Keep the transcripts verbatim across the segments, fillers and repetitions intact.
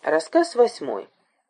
Рассказ восьмой.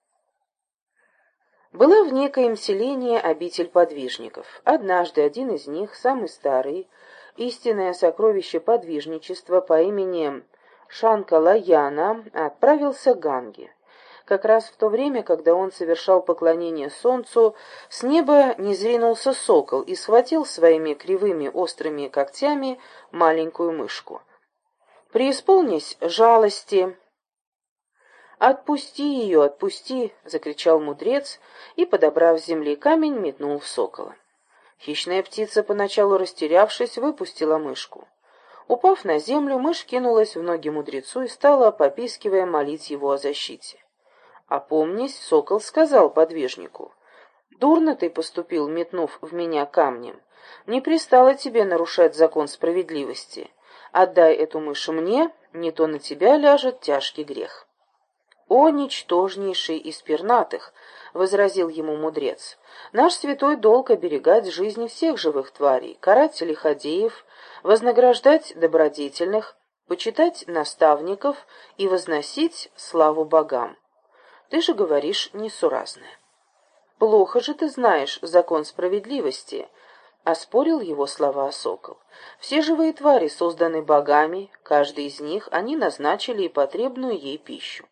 Была в некоем селении обитель подвижников. Однажды один из них, самый старый, истинное сокровище подвижничества по имени Шанкалаяна, отправился к Ганге. Как раз в то время, когда он совершал поклонение солнцу, с неба низринулся сокол и схватил своими кривыми острыми когтями маленькую мышку. «Преисполнись жалости!» «Отпусти ее, отпусти!» — закричал мудрец и, подобрав с земли камень, метнул в сокола. Хищная птица, поначалу растерявшись, выпустила мышку. Упав на землю, мышь кинулась в ноги мудрецу и стала, попискивая, молить его о защите. Опомнясь, сокол сказал подвижнику: «Дурно ты поступил, метнув в меня камнем. Не пристало тебе нарушать закон справедливости. Отдай эту мышь мне, не то на тебя ляжет тяжкий грех». «О, ничтожнейший из пернатых!» — возразил ему мудрец. «Наш святой долг оберегать жизни всех живых тварей, карать лиходеев, вознаграждать добродетельных, почитать наставников и возносить славу богам. Ты же говоришь несуразное». «Плохо же ты знаешь закон справедливости», — оспорил его слова сокол. «Все живые твари созданы богами, каждый из них они назначили и потребную ей пищу.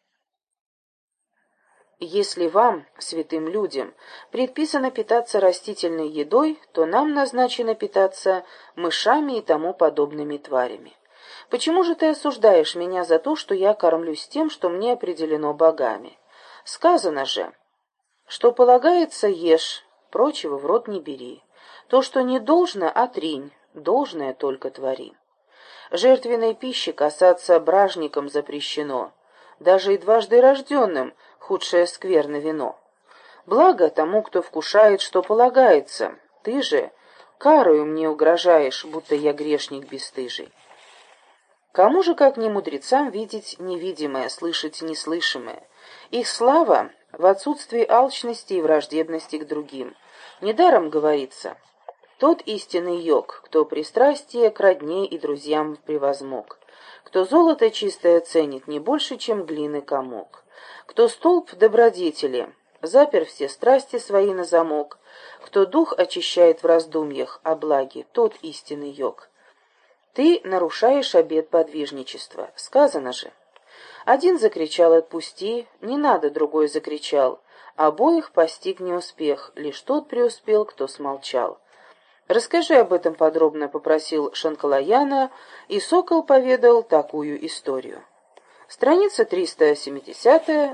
Если вам, святым людям, предписано питаться растительной едой, то нам назначено питаться мышами и тому подобными тварями. Почему же ты осуждаешь меня за то, что я кормлюсь тем, что мне определено богами? Сказано же, что полагается, ешь, прочего в рот не бери. То, что не должно, отринь, должное только твори. Жертвенной пищи касаться бражникам запрещено, даже и дважды рожденным худшее скверно вино. Благо тому, кто вкушает, что полагается. Ты же карою мне угрожаешь, будто я грешник бесстыжий. Кому же, как не мудрецам, видеть невидимое, слышать неслышимое? Их слава в отсутствии алчности и враждебности к другим. Недаром говорится: тот истинный йог, кто пристрастие к родне и друзьям превозмог, кто золото чистое ценит не больше, чем глины комок, кто столб добродетели, запер все страсти свои на замок, кто дух очищает в раздумьях о благе, тот истинный йог. Ты нарушаешь обет подвижничества. Сказано же. Один закричал: «Отпусти», не надо, другой закричал. Обоих постиг неуспех, лишь тот преуспел, кто смолчал. «Расскажи об этом подробно», — попросил Шанкалаяна, и сокол поведал такую историю. Страница триста семидесятая.